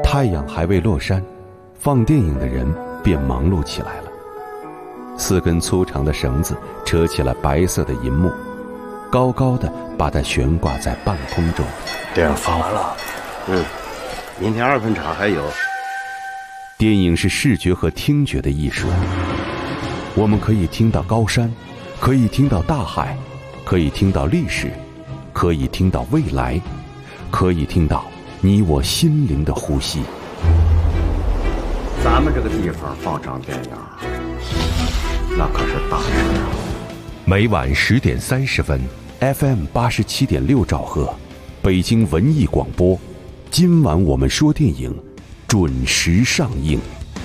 太阳还未落山，放电影的人便忙碌起来了。4根粗长的绳子扯起了白色的银幕，高高的把它悬挂在半空中。 电影放完了，明天2分场还有。 电影是视觉和听觉的艺术，我们可以听到高山，可以听到大海，可以听到历史，可以听到未来，可以听到你我心灵的呼吸。 咱们这个地方放场电影，那可是大事啊！ 每晚10点30分 ，FM 87.6兆赫，北京文艺广播。今晚我们说电影，准时上映。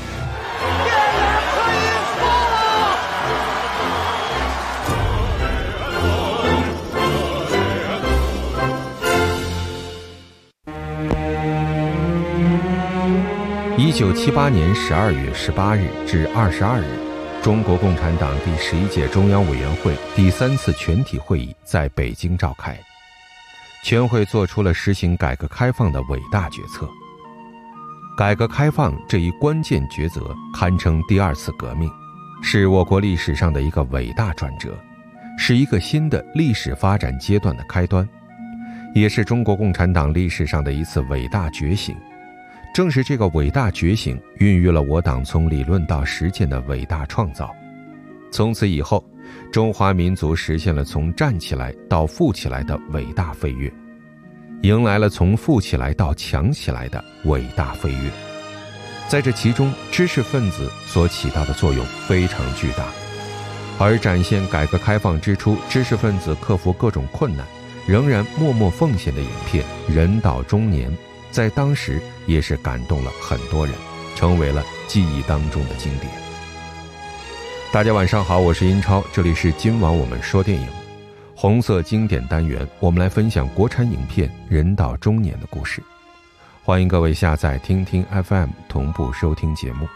1978年12月18日至22日，中国共产党第11届中央委员会第3次全体会议在北京召开。全会做出了实行改革开放的伟大决策。改革开放这一关键抉择堪称第2次革命，是我国历史上的一个伟大转折，是一个新的历史发展阶段的开端，也是中国共产党历史上的一次伟大觉醒。正是这个伟大觉醒孕育了我党从理论到实践的伟大创造。从此以后，中华民族实现了从站起来到富起来的伟大飞跃，迎来了从富起来到强起来的伟大飞跃。在这其中，知识分子所起到的作用非常巨大，而展现改革开放之初知识分子克服各种困难，仍然默默奉献的影片《人到中年》，在当时也是感动了很多人，成为了记忆当中的经典。大家晚上好，我是英超，这里是今晚我们说电影红色经典单元，我们来分享国产影片《人到中年》的故事。欢迎各位下载听听 FM 同步收听节目。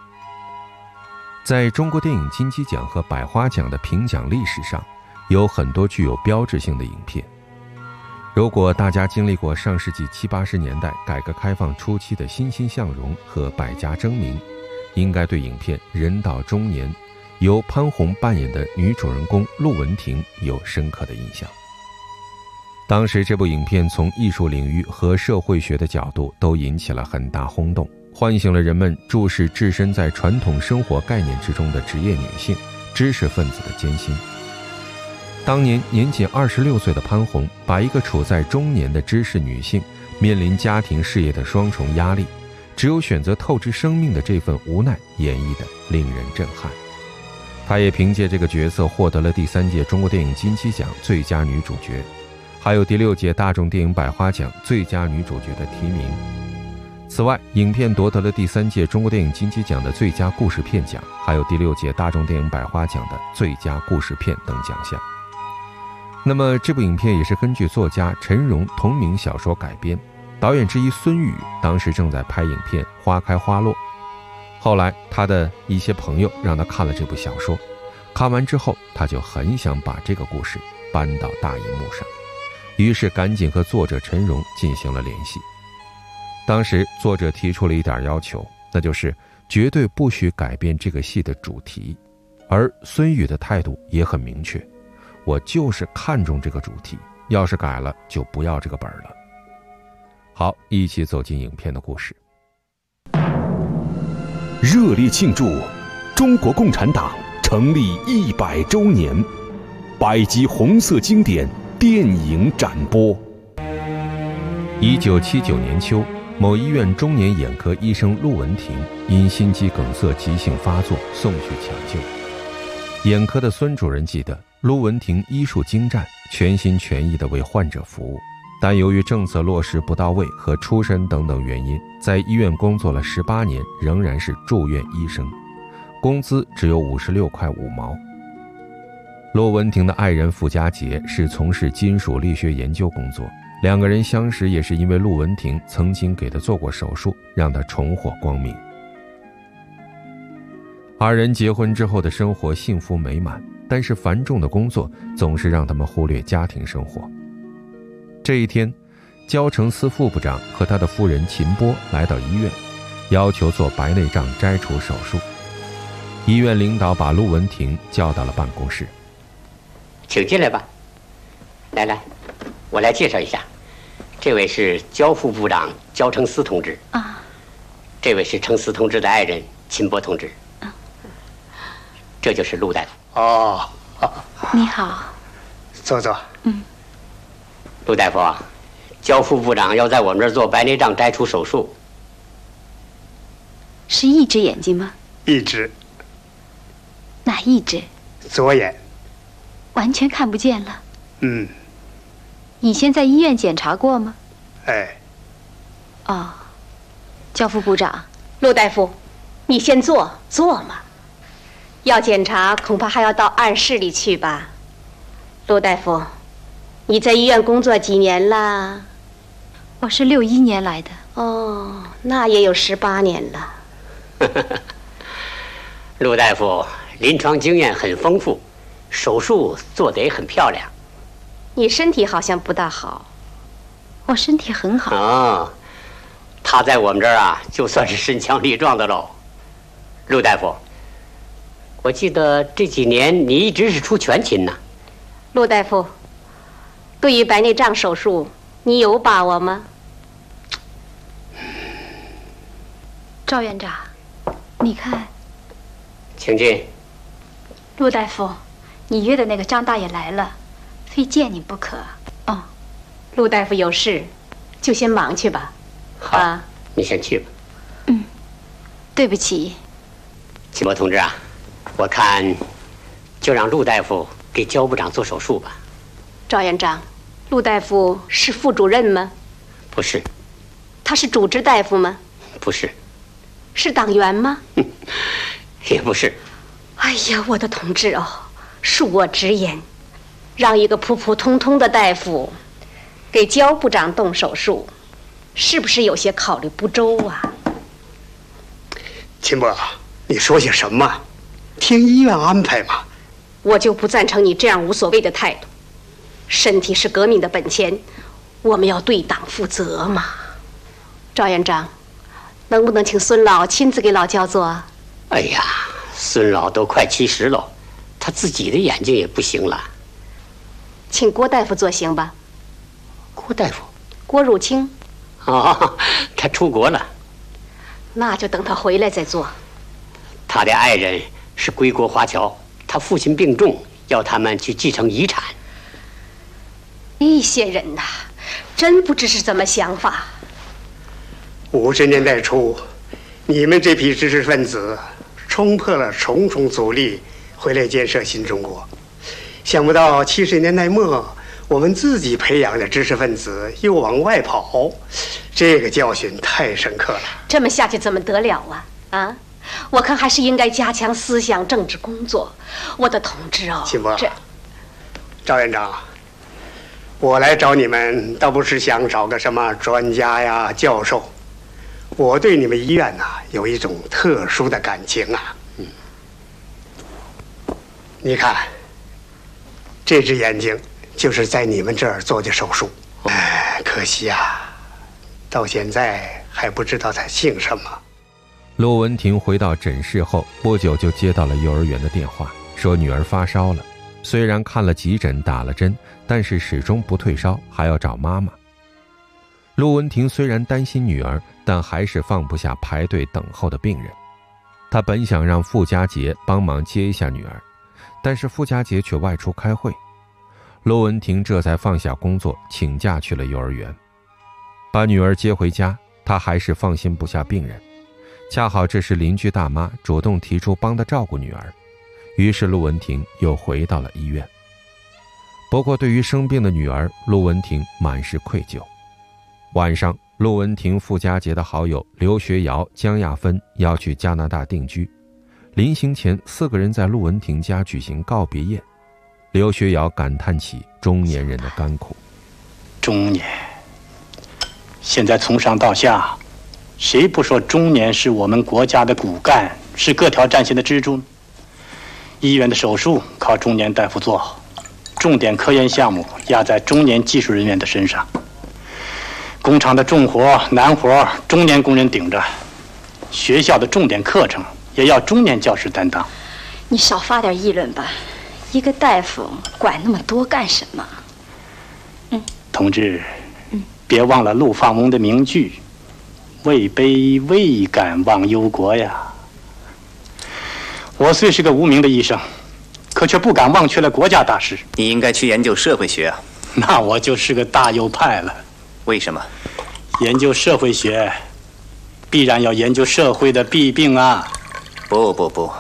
在中国电影金鸡奖和百花奖的评奖历史上，有很多具有标志性的影片。如果大家经历过上世纪70、80年代改革开放初期的欣欣向荣和百家争鸣，应该对影片《人到中年》由潘虹扮演的女主人公陆文婷有深刻的印象。当时这部影片从艺术领域和社会学的角度都引起了很大轰动，唤醒了人们注视置身在传统生活概念之中的职业女性、知识分子的艰辛。当年年仅26岁的潘虹，把一个处在中年的知识女性面临家庭事业的双重压力，只有选择透支生命的这份无奈演绎得令人震撼。她也凭借这个角色获得了第3届中国电影金鸡奖最佳女主角，还有第6届大众电影百花奖最佳女主角的提名。此外，影片夺得了第3届中国电影金鸡奖的最佳故事片奖，还有第6届大众电影百花奖的最佳故事片等奖项。那么这部影片也是根据作家陈荣同名小说改编，导演之一孙宇当时正在拍影片《花开花落》，后来他的一些朋友让他看了这部小说，看完之后他就很想把这个故事搬到大荧幕上，于是赶紧和作者陈荣进行了联系。当时作者提出了一点要求，那就是绝对不许改变这个戏的主题，而孙宇的态度也很明确，我就是看中这个主题，要是改了就不要这个本了。好，一起走进影片的故事。 热烈庆祝中国共产党成立100周年，100集红色经典电影展播。 1979年秋，某医院中年眼科医生陆文婷因心肌梗塞急性发作送去抢救。眼科的孙主任记得，陆文婷医术精湛，全心全意地为患者服务，但由于政策落实不到位和出身等等原因，在医院工作了18年，仍然是住院医生，工资只有56块5毛。陆文婷的爱人傅家杰是从事金属力学研究工作，两个人相识也是因为陆文婷曾经给他做过手术，让他重获光明。二人结婚之后的生活幸福美满，但是繁重的工作总是让他们忽略家庭生活。这一天， 焦成司副部长和他的夫人秦波来到医院，要求做白内障摘除手术。医院领导把陆文婷叫到了办公室。 请进来吧。来，我来介绍一下，这位是焦副部长焦成司同志啊，这位是成司同志的爱人秦波同志啊，这就是陆大夫。 哦， 你好， 坐坐。 陆大夫啊，焦副部长要在我们这儿做白内障摘除手术。 是一只眼睛吗？ 一只。 哪一只？ 左眼。 完全看不见了。 以前在医院检查过吗？ 哎。 哦，焦副部长， 陆大夫，你先坐嘛。要检查恐怕还要到暗室里去吧。陆大夫，你在医院工作几年了？ 我是61年来的。 哦，那也有18年了。 陆大夫临床经验很丰富，手术做得也很漂亮。 你身体好像不大好。 我身体很好。 哦，他在我们这儿啊，就算是身强力壮的喽。陆大夫，我记得这几年你一直是出全勤呐。 陆大夫，对于白内障手术，你有把握吗？ 赵院长，你看。 请进。 陆大夫，你约的那个张大爷来了，非见你不可。 哦，陆大夫有事，就先忙去吧。 好，你先去吧。 对不起。 秦波同志啊，我看就让陆大夫给焦部长做手术吧。 赵院长，陆大夫是副主任吗？ 不是。 他是主治大夫吗？ 不是。 是党员吗？ 也不是。 哎呀，我的同志哦，恕我直言，让一个普普通通的大夫给焦部长动手术，是不是有些考虑不周啊？ 秦波，你说些什么？听医院安排嘛。 我就不赞成你这样无所谓的态度。身体是革命的本钱，我们要对党负责嘛。赵院长，能不能请孙老亲自给老焦做？ 哎呀，孙老都快70了，他自己的眼睛也不行了。 请郭大夫做行吧？ 郭大夫？ 郭汝清。 哦，他出国了。 那就等他回来再做。 他的爱人是归国华侨，他父亲病重，要他们去继承遗产。 一些人呐，真不知是怎么想法。 50年代初，你们这批知识分子冲破了重重阻力，回来建设新中国。想不到70年代末，我们自己培养的知识分子又往外跑，这个教训太深刻了。 这么下去怎么得了啊？我看还是应该加强思想政治工作。我的同志哦， 秦波，赵院长，我来找你们倒不是想找个什么专家呀、教授，我对你们医院有一种特殊的感情啊。你看，这只眼睛就是在你们这儿做的手术。可惜到现在还不知道他姓什么。 陆文婷回到诊室后不久就接到了幼儿园的电话，说女儿发烧了，虽然看了急诊打了针，但是始终不退烧，还要找妈妈。陆文婷虽然担心女儿，但还是放不下排队等候的病人。她本想让傅家杰帮忙接一下女儿，但是傅家杰却外出开会。陆文婷这才放下工作，请假去了幼儿园。把女儿接回家，她还是放心不下病人。恰好这时邻居大妈主动提出帮她照顾女儿，于是陆文婷又回到了医院。不过对于生病的女儿，陆文婷满是愧疚。晚上，陆文婷、傅家杰的好友刘学尧、江亚芬要去加拿大定居，临行前4个人在陆文婷家举行告别宴。刘学尧感叹起中年人的甘苦。 中年，现在从上到下，谁不说中年是我们国家的骨干，是各条战线的支柱？医院的手术靠中年大夫做好，重点科研项目压在中年技术人员的身上。 工厂的重活、难活，中年工人顶着；学校的重点课程也要中年教师担当。 你少发点议论吧，一个大夫管那么多干什么？ 同志，别忘了陆放翁的名句：“位卑未敢忘忧国呀。”我虽是个无名的医生，可却不敢忘却了国家大事。 你应该去研究社会学啊。 那我就是个大右派了。 为什么？ 研究社会学，必然要研究社会的弊病啊。 不，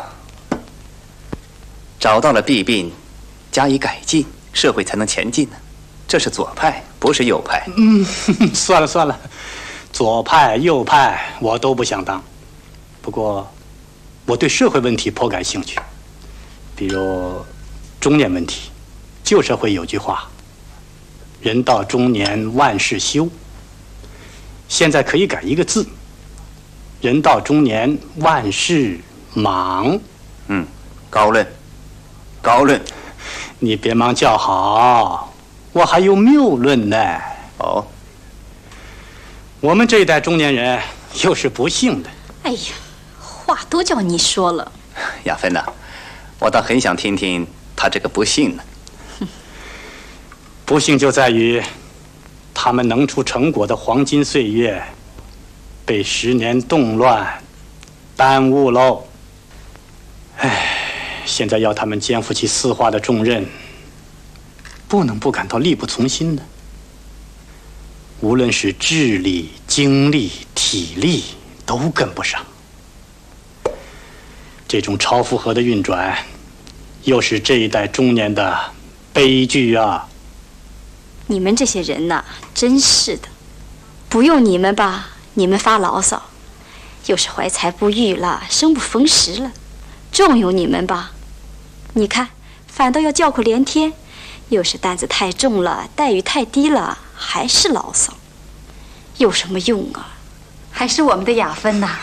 找到了弊病，加以改进，社会才能前进呢。这是左派，不是右派。 算了，左派右派我都不想当。不过，我对社会问题颇感兴趣，比如中年问题。旧社会有句话：“人到中年万事休。”现在可以改一个字：“人到中年万事忙。” 高论。 你别忙叫好，我还有谬论呢。 哦， 我们这一代中年人又是不幸的。 哎呀，话都叫你说了。 亚芬呐，我倒很想听听他这个不幸呢。 不幸就在于，他们能出成果的黄金岁月，被10年动乱耽误喽。现在要他们肩负起4化的重任，不能不感到力不从心的。无论是智力、精力、体力，都跟不上。这种超负荷的运转，又是这一代中年的悲剧啊！ 你们这些人呐，真是的，不用你们吧，你们发牢骚，又是怀才不遇了，生不逢时了；重用你们吧，你看反倒要叫苦连天，又是担子太重了，待遇太低了，还是牢骚，有什么用啊？还是我们的雅芬呐。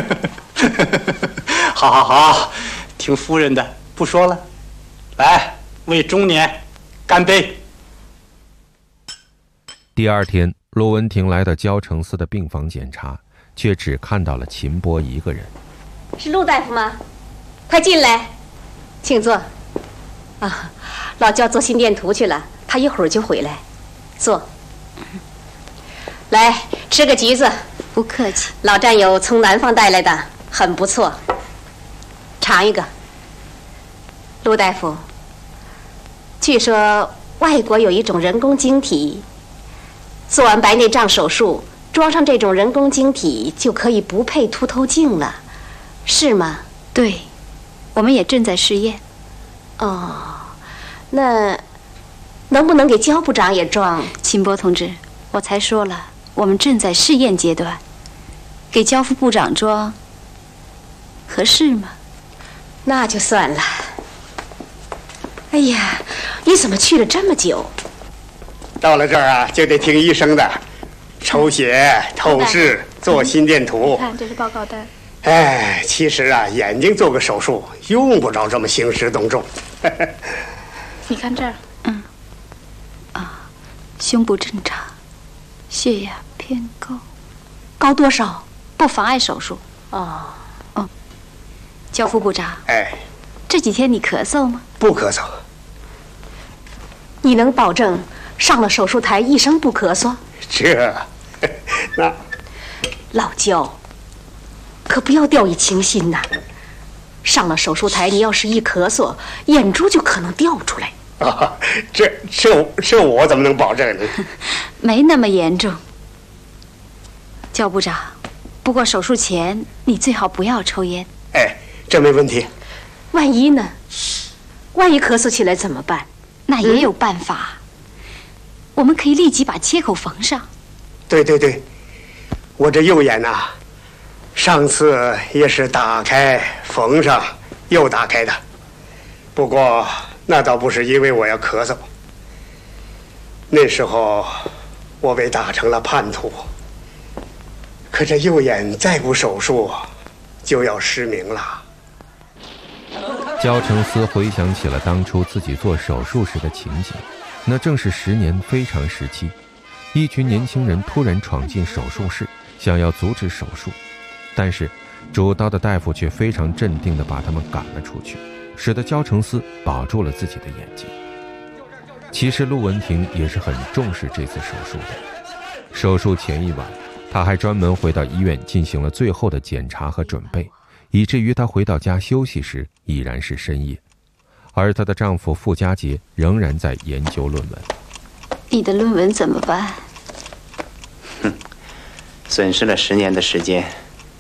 好，听夫人的，不说了。来，为中年干杯！ 第二天，陆文婷来到焦成寺的病房检查，却只看到了秦波一个人。 是陆大夫吗？快进来，请坐。啊，老焦做心电图去了，他一会儿就回来。坐。来，吃个橘子。 不客气。 老战友从南方带来的，很不错。尝一个。陆大夫，据说外国有一种人工晶体，做完白内障手术，装上这种人工晶体就可以不配凸透镜了，是吗？ 对，我们也正在试验。 哦，那能不能给焦部长也装？ 秦波同志，我才说了，我们正在试验阶段，给焦副部长装合适吗？ 那就算了。哎呀，你怎么去了这么久？ 到了这儿啊，就得听医生的，抽血、透视、做心电图。 看，这是报告单。 哎，其实啊，眼睛做个手术用不着这么兴师动众。 你看这儿，胸部正常，血压偏高，高多少？不妨碍手术。哦，焦副部长。 哎， 这几天你咳嗽吗？ 不咳嗽。 你能保证上了手术台一声不咳嗽？ 那老焦，可不要掉以轻心呐！上了手术台，你要是一咳嗽，眼珠就可能掉出来。 啊，这我怎么能保证呢？ 没那么严重。焦部长，不过手术前你最好不要抽烟。 哎，这没问题。 万一呢？万一咳嗽起来怎么办？ 那也有办法。我们可以立即把切口缝上。 对，我这右眼呐，上次也是打开缝上又打开的，不过那倒不是因为我要咳嗽。那时候我被打成了叛徒，可这右眼再不手术就要失明了。 焦成思回想起了当初自己做手术时的情景，那正是10年非常时期。 一群年轻人突然闯进手术室，想要阻止手术，但是主刀的大夫却非常镇定地把他们赶了出去，使得焦成思保住了自己的眼睛。其实陆文婷也是很重视这次手术的。手术前一晚，她还专门回到医院进行了最后的检查和准备，以至于她回到家休息时已然是深夜。而她的丈夫傅家杰仍然在研究论文。 你的论文怎么办？ 损失了10年的时间，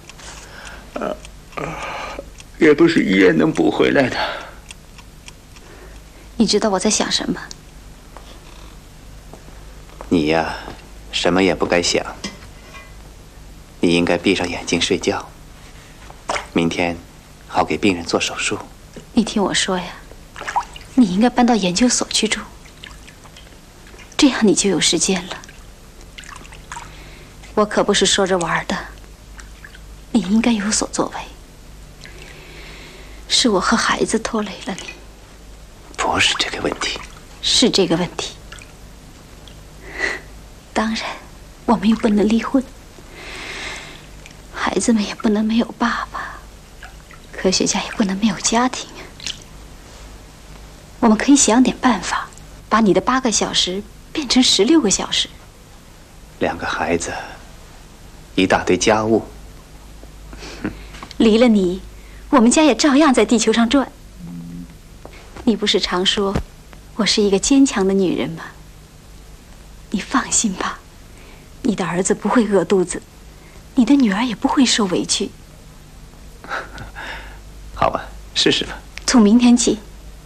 也不是医院能补回来的。 你知道我在想什么？ 你呀，什么也不该想。你应该闭上眼睛睡觉，明天好给病人做手术。 你听我说呀，你应该搬到研究所去住，这样你就有时间了。我可不是说着玩的，你应该有所作为。是我和孩子拖累了你。 不是这个问题。 是这个问题。当然，我们又不能离婚，孩子们也不能没有爸爸，科学家也不能没有家庭。我们可以想点办法，把你的8个小时变成16个小时。 2个孩子，一大堆家务。 离了你，我们家也照样在地球上转。你不是常说我是一个坚强的女人吗？你放心吧，你的儿子不会饿肚子，你的女儿也不会受委屈。 好吧，试试吧。 从明天起。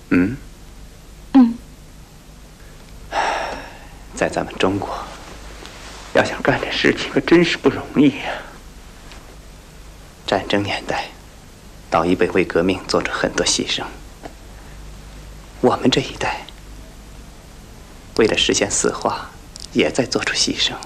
在咱们中国，要想干这事情可真是不容易呀。战争年代，老一辈为革命做出很多牺牲。我们这一代，为了实现4化，也在做出牺牲。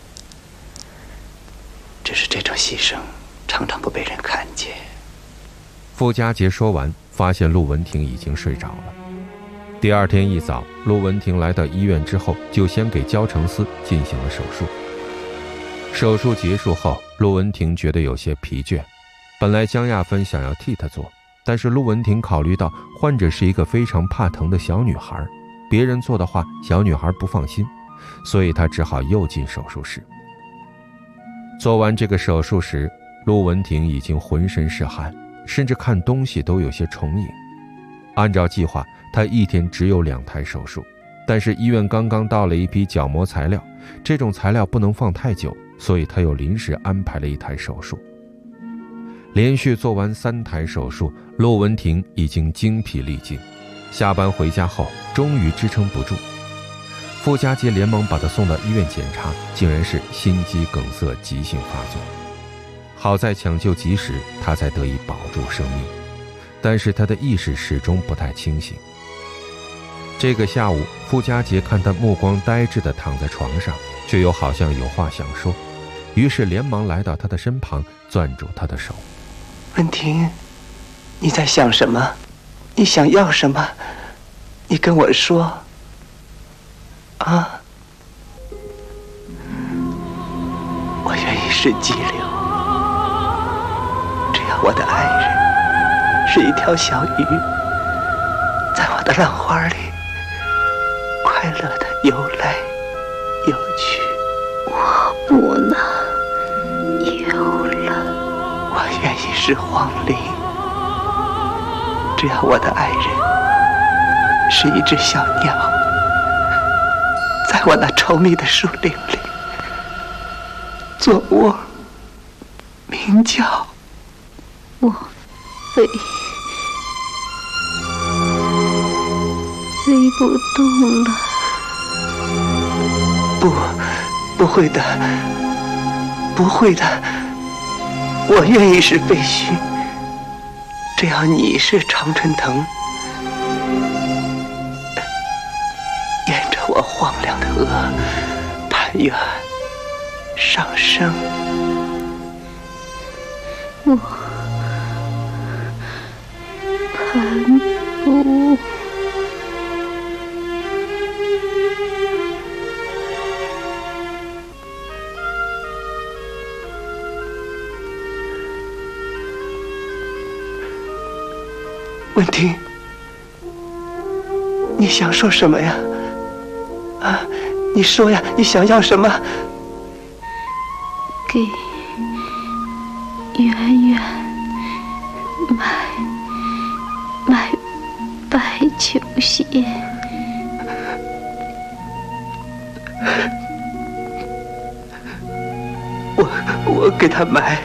只是这种牺牲常常不被人看见。 傅家杰说完，发现陆文婷已经睡着了。第2天一早，陆文婷来到医院之后，就先给焦成思进行了手术。手术结束后，陆文婷觉得有些疲倦。本来江亚芬想要替她做，但是陆文婷考虑到患者是一个非常怕疼的小女孩，别人做的话小女孩不放心，所以她只好又进手术室。做完这个手术时，陆文婷已经浑身是汗，甚至看东西都有些重影。按照计划，她1天只有2台手术，但是医院刚刚到了一批角膜材料，这种材料不能放太久，所以她又临时安排了1台手术。连续做完3台手术，陆文婷已经精疲力尽，下班回家后终于支撑不住。傅家杰连忙把她送到医院检查，竟然是心肌梗塞急性发作。好在抢救及时，她才得以保住生命，但是她的意识始终不太清醒。这个下午，傅家杰看她目光呆滞地躺在床上，却又好像有话想说，于是连忙来到她的身旁，攥住她的手。 文婷，你在想什么？你想要什么？你跟我说。啊，我愿意是激流，只要我的爱人是一条小鱼，在我的浪花里快乐地游来游去。 我不能游了。 我愿意是黄鹂，只要我的爱人是一只小鸟，在我那稠密的树林里做窝鸣叫。 我飞不动了。 不会的，不会的，我愿意是废墟，只要你是常春藤，沿着我荒凉的额攀援上升。 我攀不。 文婷，你想说什么呀？啊，你说呀，你想要什么？ 给圆圆买白球鞋。 我给他买。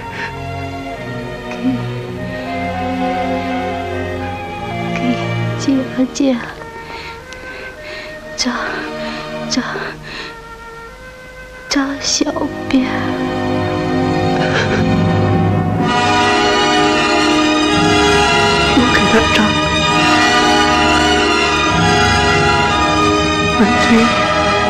给佳佳扎小辫儿。 我给他扎。文婷。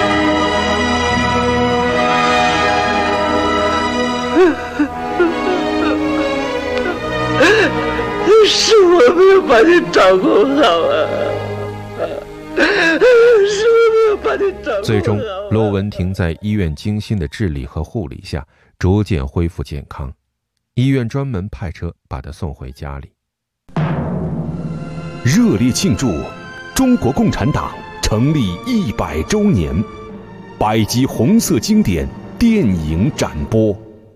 是我没有把你掌控好啊！是我没有把你掌控好。 最终，陆文婷在医院精心的治理和护理下，逐渐恢复健康。医院专门派车把她送回家里。 热烈庆祝中国共产党成立100周年，100集红色经典电影展播。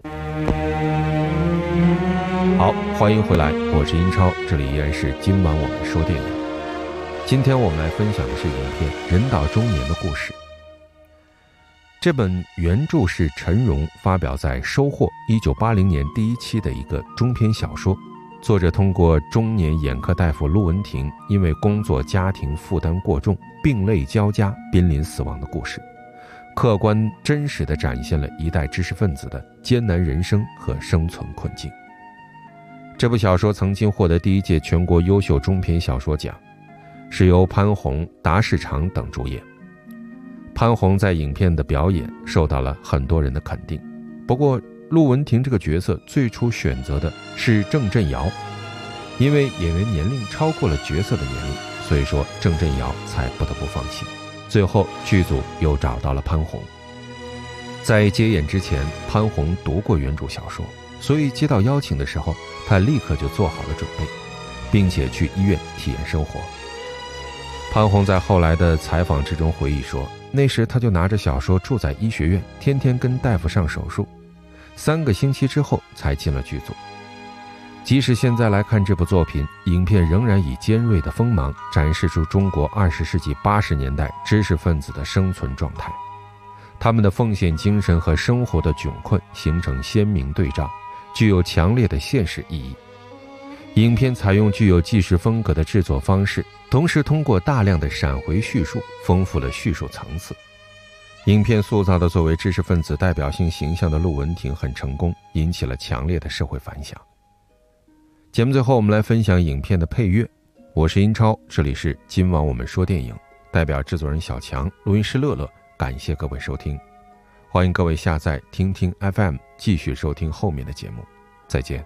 好，欢迎回来，我是英超，这里依然是今晚我们说电影。今天我们来分享的是影片《人到中年的故事》。这本原著是陈荣发表在《收获》1980年第1期的一个中篇小说，作者通过中年眼科大夫陆文婷因为工作家庭负担过重，病累交加，濒临死亡的故事，客观真实地展现了一代知识分子的艰难人生和生存困境。这部小说曾经获得第1届全国优秀中篇小说奖，是由潘虹、达世长等主演。潘虹在影片的表演受到了很多人的肯定，不过陆文婷这个角色最初选择的是郑振尧，因为演员年龄超过了角色的年龄，所以说郑振尧才不得不放弃。最后剧组又找到了潘虹。在接演之前，潘虹读过原著小说，所以接到邀请的时候，他立刻就做好了准备，并且去医院体验生活。潘虹在后来的采访之中回忆说，那时他就拿着小说住在医学院，天天跟大夫上手术，3个星期之后才进了剧组。即使现在来看这部作品，影片仍然以尖锐的锋芒展示出中国20世纪80年代知识分子的生存状态，他们的奉献精神和生活的窘困形成鲜明对照，具有强烈的现实意义。影片采用具有纪实风格的制作方式，同时通过大量的闪回叙述，丰富了叙述层次。影片塑造的作为知识分子代表性形象的陆文婷很成功，引起了强烈的社会反响。节目最后我们来分享影片的配乐，我是英超，这里是今晚我们说电影，代表制作人小强，录音师乐乐，感谢各位收听。欢迎各位下载听听 FM 继续收听后面的节目，再见。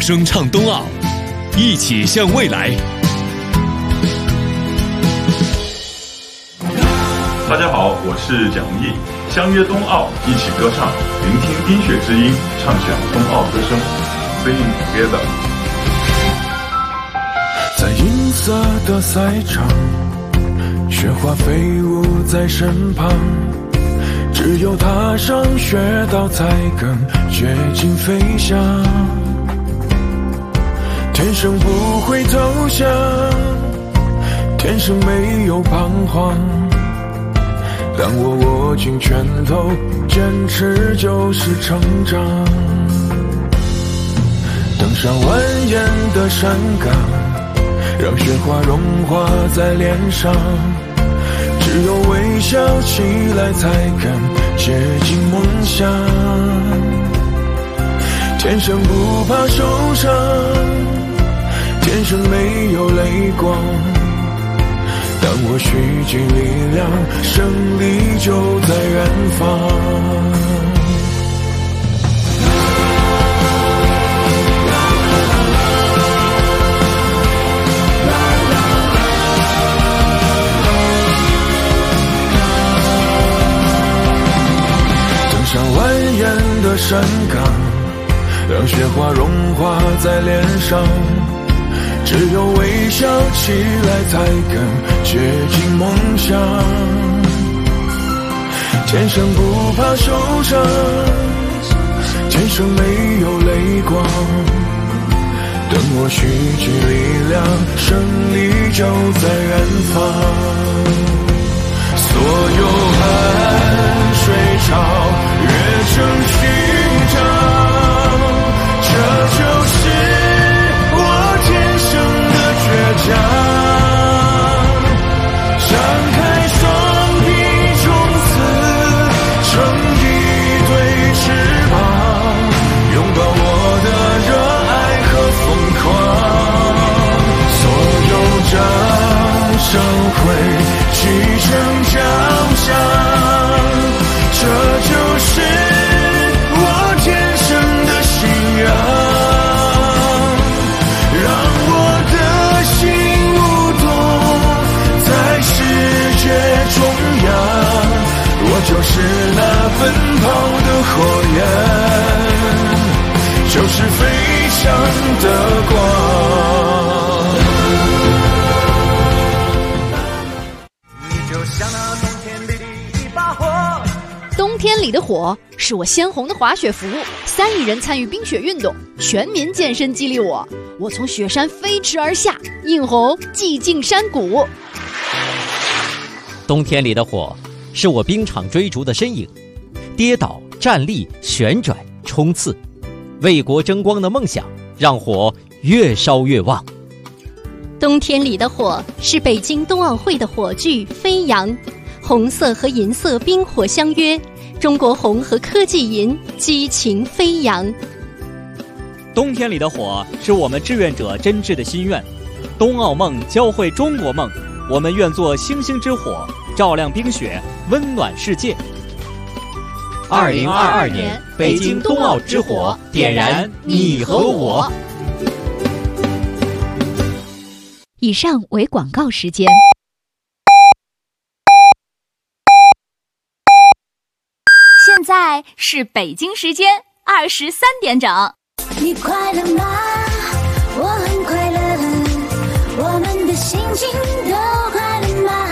声唱冬奥，一起向未来。 大家好，我是蒋弘毅，相约冬奥，一起歌唱，聆听冰雪之音，唱响冬奥歌声 ，Sing together。 在银色的赛场，雪花飞舞在身旁，只有踏上雪道才更接近飞翔。天生不会投降，天生没有彷徨。当我握紧拳头，坚持就是成长。登上蜿蜒的山岗，让雪花融化在脸上。只有微笑起来，才更接近梦想。天生不怕受伤，天生没有泪光。当我蓄积力量，胜利就在远方。登上蜿蜒的山岗，让雪花融化在脸上。只有微笑起来，才更接近梦想。天生不怕受伤，天生没有泪光。等我蓄积力量，胜利就在远方。所有汗水潮越成勋章，这就是倔强，张开双臂，从此成一对翅膀，拥抱我的热爱和疯狂。所有掌声会聚成奖项，这就是我天生的信仰。我就是那奔跑的火焰，就是飞翔的光。你就像那冬天里的一把火。 冬天里的火是我鲜红的滑雪服，3亿人参与冰雪运动，全民健身激励我。我从雪山飞驰而下，映红寂静山谷。 冬天里的火是我冰场追逐的身影，跌倒、站立、旋转、冲刺，为国争光的梦想让火越烧越旺。 冬天里的火是北京冬奥会的火炬飞扬，红色和银色冰火相约，中国红和科技银激情飞扬。 冬天里的火是我们志愿者真挚的心愿，冬奥梦教会中国梦，我们愿做星星之火，照亮冰雪，温暖世界。 2022年北京冬奥之火，点燃你和我。 以上为广告时间。 现在是北京时间23点整。 你快乐吗？我很快乐，我们的心情都快乐吗？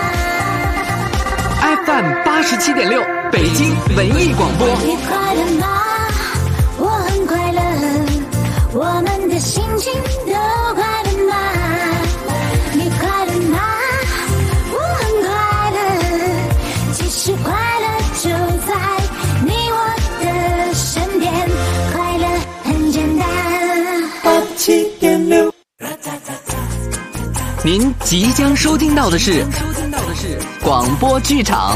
FM87.6，北京文艺广播。 你快乐吗？我很快乐，我们的心情都快乐吗？你快乐吗？我很快乐，其实快乐就在你我的身边，快乐很简单。87.6。 您即将收听到的是广播剧场。